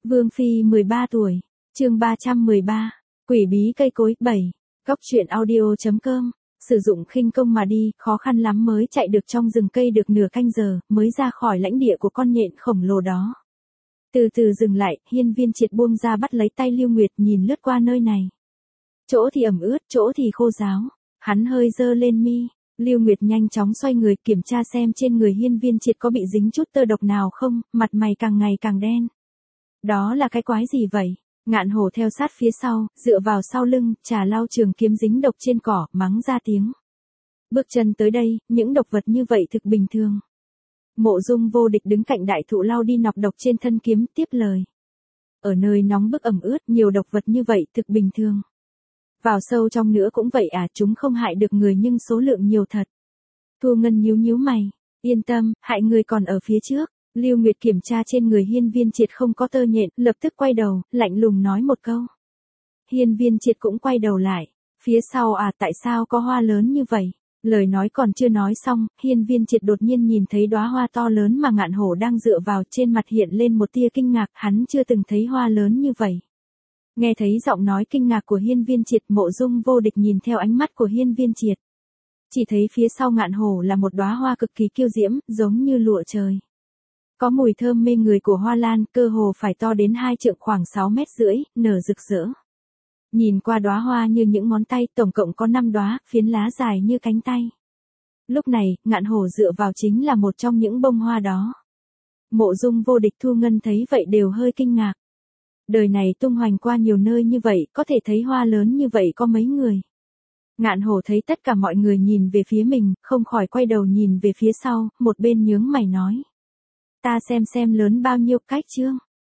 Vương Phi 13 tuổi, chương 313, quỷ bí cây cối 7, góc truyện audio.com, sử dụng khinh công mà đi, khó khăn lắm mới chạy được trong rừng cây được nửa canh giờ, mới ra khỏi lãnh địa của con nhện khổng lồ đó. Từ từ dừng lại, Hiên Viên Triệt buông ra bắt lấy tay Lưu Nguyệt nhìn lướt qua nơi này. Chỗ thì ẩm ướt, chỗ thì khô ráo, hắn hơi dơ lên mi. Lưu Nguyệt nhanh chóng xoay người kiểm tra xem trên người Hiên Viên Triệt có bị dính chút tơ độc nào không, mặt mày càng ngày càng đen. Đó là cái quái gì vậy? Ngạn Hổ theo sát phía sau, dựa vào sau lưng, trà lau trường kiếm dính độc trên cỏ, mắng ra tiếng. Bước chân tới đây, những độc vật như vậy thực bình thường. Mộ Dung Vô Địch đứng cạnh đại thụ lau đi nọc độc trên thân kiếm, tiếp lời. Ở nơi nóng bức ẩm ướt, nhiều độc vật như vậy thực bình thường. Vào sâu trong nữa cũng vậy à, chúng không hại được người nhưng số lượng nhiều thật. Thu Ngân nhíu nhíu mày, yên tâm, hại người còn ở phía trước. Lưu Nguyệt kiểm tra trên người Hiên Viên Triệt không có tơ nhện, lập tức quay đầu, lạnh lùng nói một câu. Hiên Viên Triệt cũng quay đầu lại, phía sau à, tại sao có hoa lớn như vậy? Lời nói còn chưa nói xong, Hiên Viên Triệt đột nhiên nhìn thấy đóa hoa to lớn mà Ngạn Hổ đang dựa vào, trên mặt hiện lên một tia kinh ngạc, hắn chưa từng thấy hoa lớn như vậy. Nghe thấy giọng nói kinh ngạc của Hiên Viên Triệt, Mộ Dung Vô Địch nhìn theo ánh mắt của Hiên Viên Triệt. Chỉ thấy phía sau Ngạn Hổ là một đóa hoa cực kỳ kiêu diễm, giống như lụa trời. Có mùi thơm mê người của hoa lan, cơ hồ phải to đến 2 trượng khoảng 6,5 mét, nở rực rỡ. Nhìn qua đóa hoa như những ngón tay, tổng cộng có 5 đóa, phiến lá dài như cánh tay. Lúc này, Ngạn Hổ dựa vào chính là một trong những bông hoa đó. Mộ Dung Vô Địch, Thu Ngân thấy vậy đều hơi kinh ngạc. Đời này tung hoành qua nhiều nơi như vậy, có thể thấy hoa lớn như vậy có mấy người. Ngạn Hổ thấy tất cả mọi người nhìn về phía mình, không khỏi quay đầu nhìn về phía sau, một bên nhướng mày nói. Ta xem lớn bao nhiêu, cách chương.